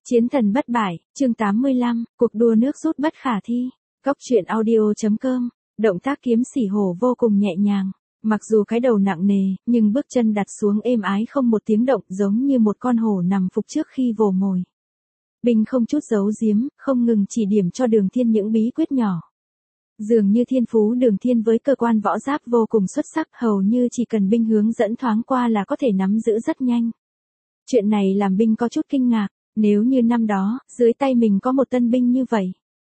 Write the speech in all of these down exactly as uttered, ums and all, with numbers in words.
Chiến thần bất bại, chương tám mươi lăm, cuộc đua nước rút bất khả thi. Góc truyện audio chấm com, động tác kiếm xỉ hổ vô cùng nhẹ nhàng. Mặc dù cái đầu nặng nề, nhưng bước chân đặt xuống êm ái không một tiếng động, giống như một con hổ nằm phục trước khi vồ mồi. Binh không chút giấu giếm, không ngừng chỉ điểm cho Đường Thiên những bí quyết nhỏ. Dường như thiên phú Đường Thiên với cơ quan võ giáp vô cùng xuất sắc, hầu như chỉ cần binh hướng dẫn thoáng qua là có thể nắm giữ rất nhanh. Chuyện này làm binh có chút kinh ngạc. Nếu như năm đó, dưới tay mình có một tân binh như vậy.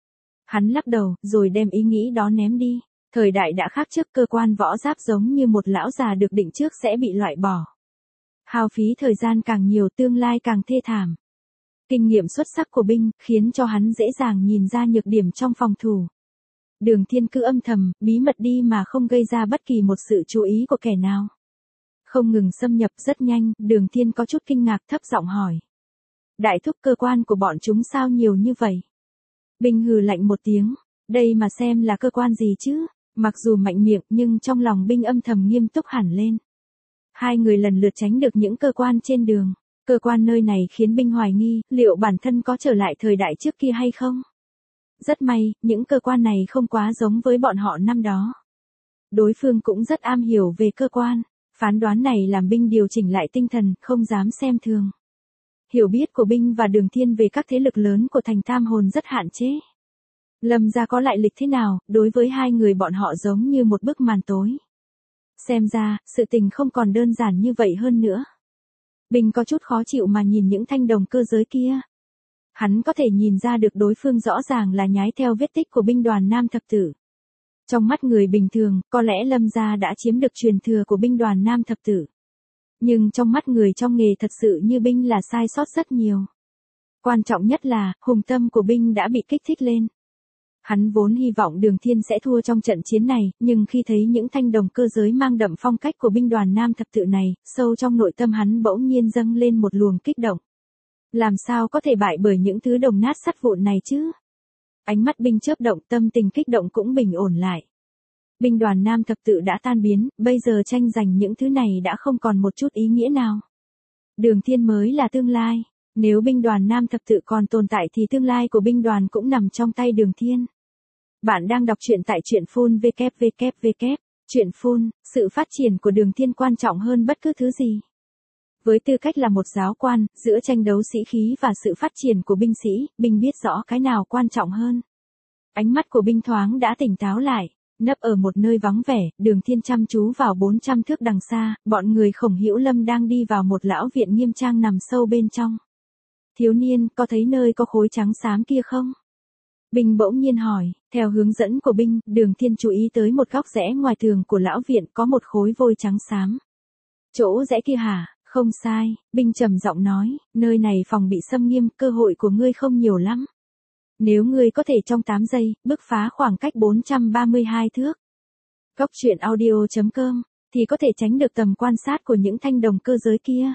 Hắn lắc đầu, rồi đem ý nghĩ đó ném đi. Thời đại đã khác trước, cơ quan võ giáp giống như một lão già được định trước sẽ bị loại bỏ. Hao phí thời gian càng nhiều, tương lai càng thê thảm. Kinh nghiệm xuất sắc của binh, khiến cho hắn dễ dàng nhìn ra nhược điểm trong phòng thủ. Đường Thiên cứ âm thầm, bí mật đi mà không gây ra bất kỳ một sự chú ý của kẻ nào. Không ngừng xâm nhập rất nhanh, Đường Thiên có chút kinh ngạc thấp giọng hỏi. Đại thúc, cơ quan của bọn chúng sao nhiều như vậy? Binh hừ lạnh một tiếng, đây mà xem là cơ quan gì chứ? Mặc dù mạnh miệng nhưng trong lòng binh âm thầm nghiêm túc hẳn lên. Hai người lần lượt tránh được những cơ quan trên đường. Cơ quan nơi này khiến binh hoài nghi, liệu bản thân có trở lại thời đại trước kia hay không? Rất may, những cơ quan này không quá giống với bọn họ năm đó. Đối phương cũng rất am hiểu về cơ quan. Phán đoán này làm binh điều chỉnh lại tinh thần, không dám xem thường. Hiểu biết của binh và Đường Thiên về các thế lực lớn của thành Tam Hồn rất hạn chế. Lâm gia có lại lịch thế nào, đối với hai người bọn họ giống như một bức màn tối. Xem ra, sự tình không còn đơn giản như vậy hơn nữa. Binh có chút khó chịu mà nhìn những thanh đồng cơ giới kia. Hắn có thể nhìn ra được đối phương rõ ràng là nhái theo vết tích của binh đoàn Nam Thập Tử. Trong mắt người bình thường, có lẽ Lâm gia đã chiếm được truyền thừa của binh đoàn Nam Thập Tử. Nhưng trong mắt người trong nghề thật sự như binh là sai sót rất nhiều. Quan trọng nhất là, hùng tâm của binh đã bị kích thích lên. Hắn vốn hy vọng Đường Thiên sẽ thua trong trận chiến này, nhưng khi thấy những thanh đồng cơ giới mang đậm phong cách của binh đoàn Nam Thập Tự này, sâu trong nội tâm hắn bỗng nhiên dâng lên một luồng kích động. Làm sao có thể bại bởi những thứ đồng nát sắt vụn này chứ? Ánh mắt binh chớp động, tâm tình kích động cũng bình ổn lại. Binh đoàn Nam Thập Tự đã tan biến, bây giờ tranh giành những thứ này đã không còn một chút ý nghĩa nào. Đường Thiên mới là tương lai. Nếu binh đoàn Nam Thập Tự còn tồn tại thì tương lai của binh đoàn cũng nằm trong tay Đường Thiên. Bạn đang đọc truyện tại truyện phun vê kép vê kép vê kép. Truyện phun, sự phát triển của Đường Thiên quan trọng hơn bất cứ thứ gì. Với tư cách là một giáo quan, giữa tranh đấu sĩ khí và sự phát triển của binh sĩ, binh biết rõ cái nào quan trọng hơn. Ánh mắt của binh thoáng đã tỉnh táo lại. Nấp ở một nơi vắng vẻ, Đường Thiên chăm chú vào bốn trăm thước đằng xa, bọn người Khổng Hữu Lâm đang đi vào một lão viện nghiêm trang nằm sâu bên trong. Thiếu niên, có thấy nơi có khối trắng xám kia không? Binh bỗng nhiên hỏi, theo hướng dẫn của binh, Đường Thiên chú ý tới một góc rẽ ngoài tường của lão viện có một khối vôi trắng xám. Chỗ rẽ kia hả? Không sai, binh trầm giọng nói, nơi này phòng bị xâm nghiêm, cơ hội của ngươi không nhiều lắm. Nếu ngươi có thể trong tám giây, bứt phá khoảng cách bốn trăm ba mươi hai thước. Góc truyện audio chấm com, thì có thể tránh được tầm quan sát của những thanh đồng cơ giới kia.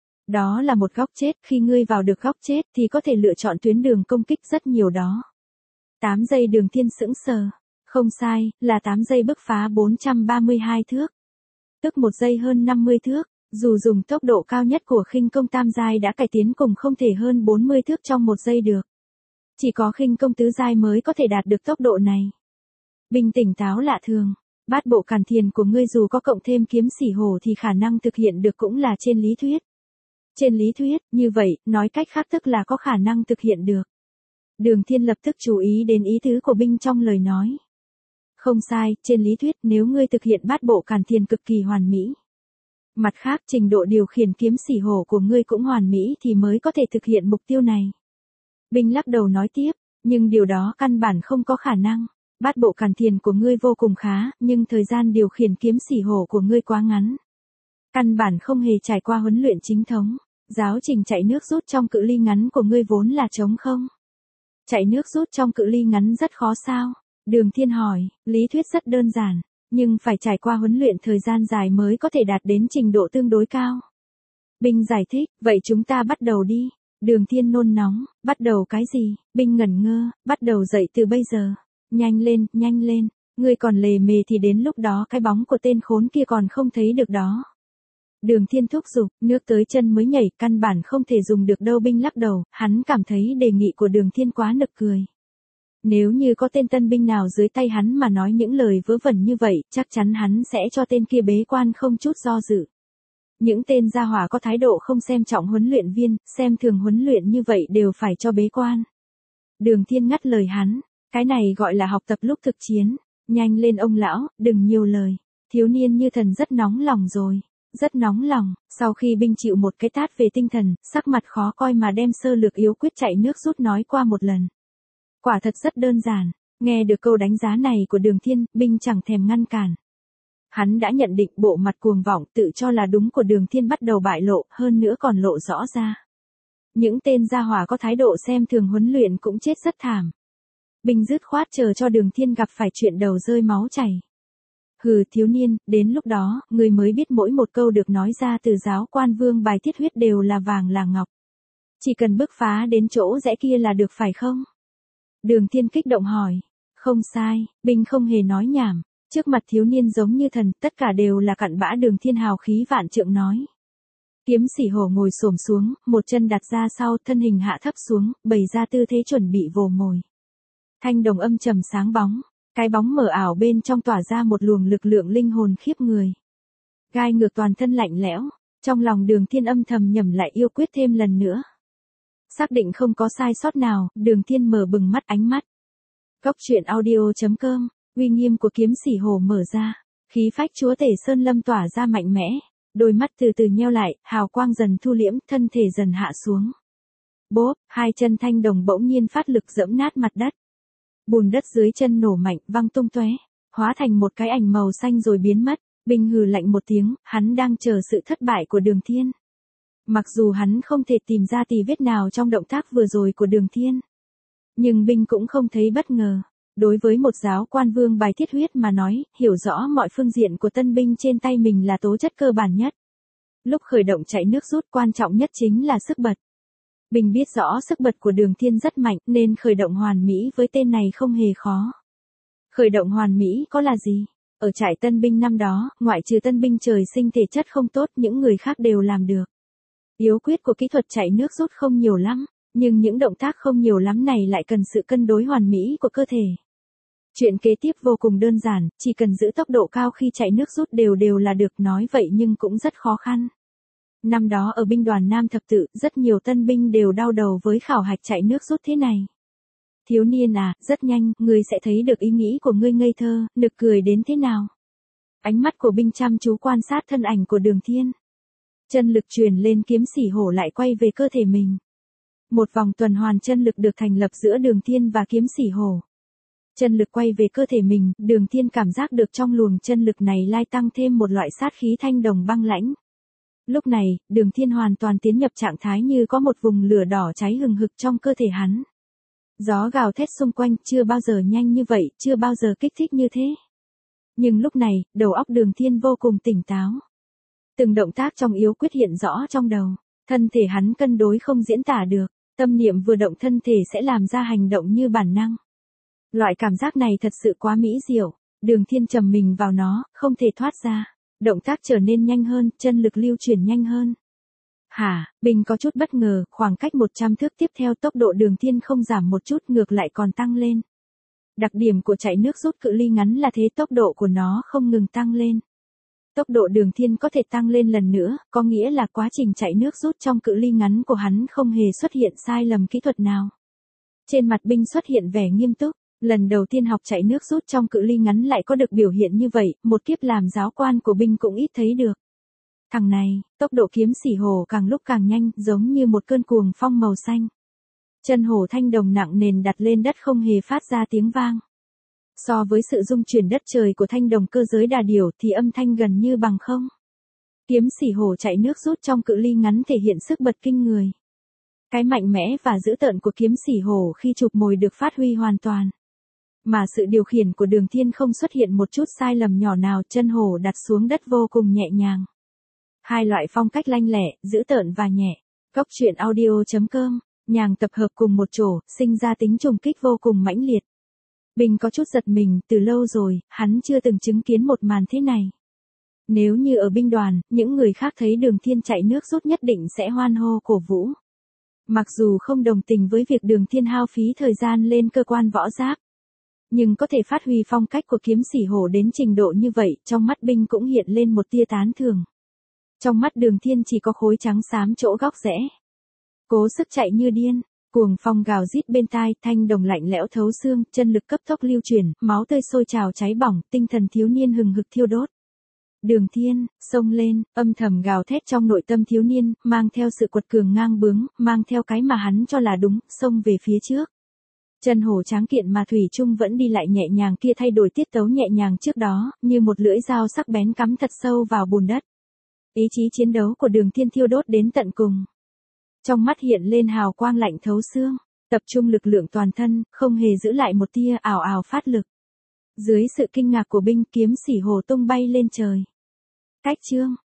Đó là một góc chết, khi ngươi vào được góc chết thì có thể lựa chọn tuyến đường công kích rất nhiều đó. tám giây Đường Thiên sững sờ. Không sai, là tám giây bứt phá bốn trăm ba mươi hai thước. Tức một giây hơn năm mươi thước, dù dùng tốc độ cao nhất của khinh công tam giai đã cải tiến cùng không thể hơn bốn mươi thước trong một giây được. Chỉ có khinh công tứ giai mới có thể đạt được tốc độ này. Binh tỉnh táo lạ thường. Bát bộ càn thiền của ngươi dù có cộng thêm kiếm xỉ hổ thì khả năng thực hiện được cũng là trên lý thuyết. Trên lý thuyết, như vậy, nói cách khác tức là có khả năng thực hiện được. Đường Thiên lập tức chú ý đến ý tứ của binh trong lời nói. Không sai, trên lý thuyết nếu ngươi thực hiện bát bộ càn thiền cực kỳ hoàn mỹ. Mặt khác, trình độ điều khiển kiếm xỉ hổ của ngươi cũng hoàn mỹ thì mới có thể thực hiện mục tiêu này. Binh lắc đầu nói tiếp, nhưng điều đó căn bản không có khả năng. Bát bộ càn thiền của ngươi vô cùng khá, nhưng thời gian điều khiển kiếm xỉ hổ của ngươi quá ngắn. Căn bản không hề trải qua huấn luyện chính thống. Giáo trình chạy nước rút trong cự ly ngắn của ngươi vốn là trống không. Chạy nước rút trong cự ly ngắn rất khó sao? Đường Thiên hỏi, lý thuyết rất đơn giản, nhưng phải trải qua huấn luyện thời gian dài mới có thể đạt đến trình độ tương đối cao. Binh giải thích, vậy chúng ta bắt đầu đi. Đường Thiên nôn nóng, bắt đầu cái gì? Binh ngẩn ngơ, bắt đầu dậy từ bây giờ. Nhanh lên, nhanh lên, ngươi còn lề mề thì đến lúc đó cái bóng của tên khốn kia còn không thấy được đó. Đường Thiên thúc giục, nước tới chân mới nhảy, căn bản không thể dùng được đâu. Binh lắc đầu, hắn cảm thấy đề nghị của Đường Thiên quá nực cười. Nếu như có tên tân binh nào dưới tay hắn mà nói những lời vớ vẩn như vậy, chắc chắn hắn sẽ cho tên kia bế quan không chút do dự. Những tên gia hỏa có thái độ không xem trọng huấn luyện viên, xem thường huấn luyện như vậy đều phải cho bế quan. Đường Thiên ngắt lời hắn, cái này gọi là học tập lúc thực chiến. Nhanh lên ông lão, đừng nhiều lời. Thiếu niên như thần rất nóng lòng rồi. Rất nóng lòng, sau khi binh chịu một cái tát về tinh thần, sắc mặt khó coi mà đem sơ lược yếu quyết chạy nước rút nói qua một lần. Quả thật rất đơn giản, nghe được câu đánh giá này của Đường Thiên, binh chẳng thèm ngăn cản. Hắn đã nhận định bộ mặt cuồng vọng tự cho là đúng của Đường Thiên bắt đầu bại lộ, hơn nữa còn lộ rõ ra. Những tên gia hỏa có thái độ xem thường huấn luyện cũng chết rất thảm. Binh dứt khoát chờ cho Đường Thiên gặp phải chuyện đầu rơi máu chảy. Hừ thiếu niên, đến lúc đó, người mới biết mỗi một câu được nói ra từ giáo quan vương bài thiết huyết đều là vàng là ngọc. Chỉ cần bứt phá đến chỗ rẽ kia là được phải không? Đường Thiên kích động hỏi. Không sai, binh không hề nói nhảm. Trước mặt thiếu niên giống như thần, tất cả đều là cặn bã. Đường Thiên hào khí vạn trượng nói. Kiếm Sỉ Hổ ngồi xổm xuống, một chân đặt ra sau, thân hình hạ thấp xuống, bày ra tư thế chuẩn bị vồ mồi. Thanh đồng âm trầm sáng bóng. Cái bóng mờ ảo bên trong tỏa ra một luồng lực lượng linh hồn khiếp người. Gai ngược toàn thân lạnh lẽo, trong lòng Đường Thiên âm thầm nhẩm lại yêu quyết thêm lần nữa. Xác định không có sai sót nào, Đường Thiên mở bừng mắt ánh mắt. Góc truyện audio chấm com, uy nghiêm của Kiếm Sỉ Hổ mở ra, khí phách chúa tể sơn lâm tỏa ra mạnh mẽ, đôi mắt từ từ nheo lại, hào quang dần thu liễm, thân thể dần hạ xuống. Bốp, hai chân thanh đồng bỗng nhiên phát lực giẫm nát mặt đất. Bùn đất dưới chân nổ mạnh, văng tung tóe, hóa thành một cái ảnh màu xanh rồi biến mất. Binh hừ lạnh một tiếng, hắn đang chờ sự thất bại của Đường Thiên. Mặc dù hắn không thể tìm ra tì vết nào trong động tác vừa rồi của Đường Thiên, nhưng binh cũng không thấy bất ngờ. Đối với một giáo quan vương bài thiết huyết mà nói, hiểu rõ mọi phương diện của tân binh trên tay mình là tố chất cơ bản nhất. Lúc khởi động chạy nước rút quan trọng nhất chính là sức bật. Bình biết rõ sức bật của Đường Thiên rất mạnh nên khởi động hoàn mỹ với tên này không hề khó. Khởi động hoàn mỹ có là gì? Ở trại tân binh năm đó, ngoại trừ tân binh trời sinh thể chất không tốt, những người khác đều làm được. Yếu quyết của kỹ thuật chạy nước rút không nhiều lắm, nhưng những động tác không nhiều lắm này lại cần sự cân đối hoàn mỹ của cơ thể. Chuyện kế tiếp vô cùng đơn giản, chỉ cần giữ tốc độ cao khi chạy nước rút đều đều là được, nói vậy nhưng cũng rất khó khăn. Năm đó ở binh đoàn Nam Thập Tự, rất nhiều tân binh đều đau đầu với khảo hạch chạy nước rút thế này. Thiếu niên à, rất nhanh, ngươi sẽ thấy được ý nghĩ của ngươi ngây thơ, nực cười đến thế nào. Ánh mắt của binh chăm chú quan sát thân ảnh của Đường Thiên. Chân lực truyền lên, Kiếm Sỉ Hổ lại quay về cơ thể mình. Một vòng tuần hoàn chân lực được thành lập giữa Đường Thiên và Kiếm Sỉ Hổ. Chân lực quay về cơ thể mình, Đường Thiên cảm giác được trong luồng chân lực này lai tăng thêm một loại sát khí thanh đồng băng lãnh. Lúc này, Đường Thiên hoàn toàn tiến nhập trạng thái như có một vùng lửa đỏ cháy hừng hực trong cơ thể hắn. Gió gào thét xung quanh, chưa bao giờ nhanh như vậy, chưa bao giờ kích thích như thế. Nhưng lúc này, đầu óc Đường Thiên vô cùng tỉnh táo. Từng động tác trong yếu quyết hiện rõ trong đầu, thân thể hắn cân đối không diễn tả được, tâm niệm vừa động thân thể sẽ làm ra hành động như bản năng. Loại cảm giác này thật sự quá mỹ diệu, Đường Thiên trầm mình vào nó, không thể thoát ra. Động tác trở nên nhanh hơn, chân lực lưu chuyển nhanh hơn. Hả, Bình có chút bất ngờ, khoảng cách một trăm thước tiếp theo tốc độ Đường Thiên không giảm một chút, ngược lại còn tăng lên. Đặc điểm của chạy nước rút cự ly ngắn là thế, tốc độ của nó không ngừng tăng lên. Tốc độ Đường Thiên có thể tăng lên lần nữa, có nghĩa là quá trình chạy nước rút trong cự ly ngắn của hắn không hề xuất hiện sai lầm kỹ thuật nào. Trên mặt binh xuất hiện vẻ nghiêm túc. Lần đầu tiên học chạy nước rút trong cự ly ngắn lại có được biểu hiện như vậy, một kiếp làm giáo quan của binh cũng ít thấy được. Thằng này, tốc độ Kiếm Sỉ Hổ càng lúc càng nhanh, giống như một cơn cuồng phong màu xanh. Chân hổ thanh đồng nặng nền đặt lên đất không hề phát ra tiếng vang. So với sự rung chuyển đất trời của thanh đồng cơ giới đà điểu thì âm thanh gần như bằng không. Kiếm Sỉ Hổ chạy nước rút trong cự ly ngắn thể hiện sức bật kinh người. Cái mạnh mẽ và dữ tợn của Kiếm Sỉ Hổ khi chụp mồi được phát huy hoàn toàn. Mà sự điều khiển của Đường Thiên không xuất hiện một chút sai lầm nhỏ nào, chân hổ đặt xuống đất vô cùng nhẹ nhàng. Hai loại phong cách lanh lẹ, dữ tợn và nhẹ. Góc truyện audio chấm com, nhàng tập hợp cùng một chỗ, sinh ra tính trùng kích vô cùng mãnh liệt. Bình có chút giật mình, từ lâu rồi, hắn chưa từng chứng kiến một màn thế này. Nếu như ở binh đoàn, những người khác thấy Đường Thiên chạy nước rút nhất định sẽ hoan hô cổ vũ. Mặc dù không đồng tình với việc Đường Thiên hao phí thời gian lên cơ quan võ giáp, nhưng có thể phát huy phong cách của kiếm sĩ hổ đến trình độ như vậy, trong mắt binh cũng hiện lên một tia tán thưởng. Trong mắt Đường Thiên chỉ có khối trắng xám chỗ góc rẽ. Cố sức chạy như điên, cuồng phong gào rít bên tai, thanh đồng lạnh lẽo thấu xương, chân lực cấp tốc lưu chuyển, máu tươi sôi trào cháy bỏng, tinh thần thiếu niên hừng hực thiêu đốt. Đường Thiên, xông lên, âm thầm gào thét trong nội tâm thiếu niên, mang theo sự quật cường ngang bướng, mang theo cái mà hắn cho là đúng, xông về phía trước. Chân hổ tráng kiện mà thủy chung vẫn đi lại nhẹ nhàng kia thay đổi tiết tấu nhẹ nhàng trước đó, như một lưỡi dao sắc bén cắm thật sâu vào bùn đất. Ý chí chiến đấu của Đường Thiên thiêu đốt đến tận cùng. Trong mắt hiện lên hào quang lạnh thấu xương, tập trung lực lượng toàn thân, không hề giữ lại một tia, ảo ảo phát lực. Dưới sự kinh ngạc của binh, kiếm sĩ hổ tung bay lên trời. Cách chương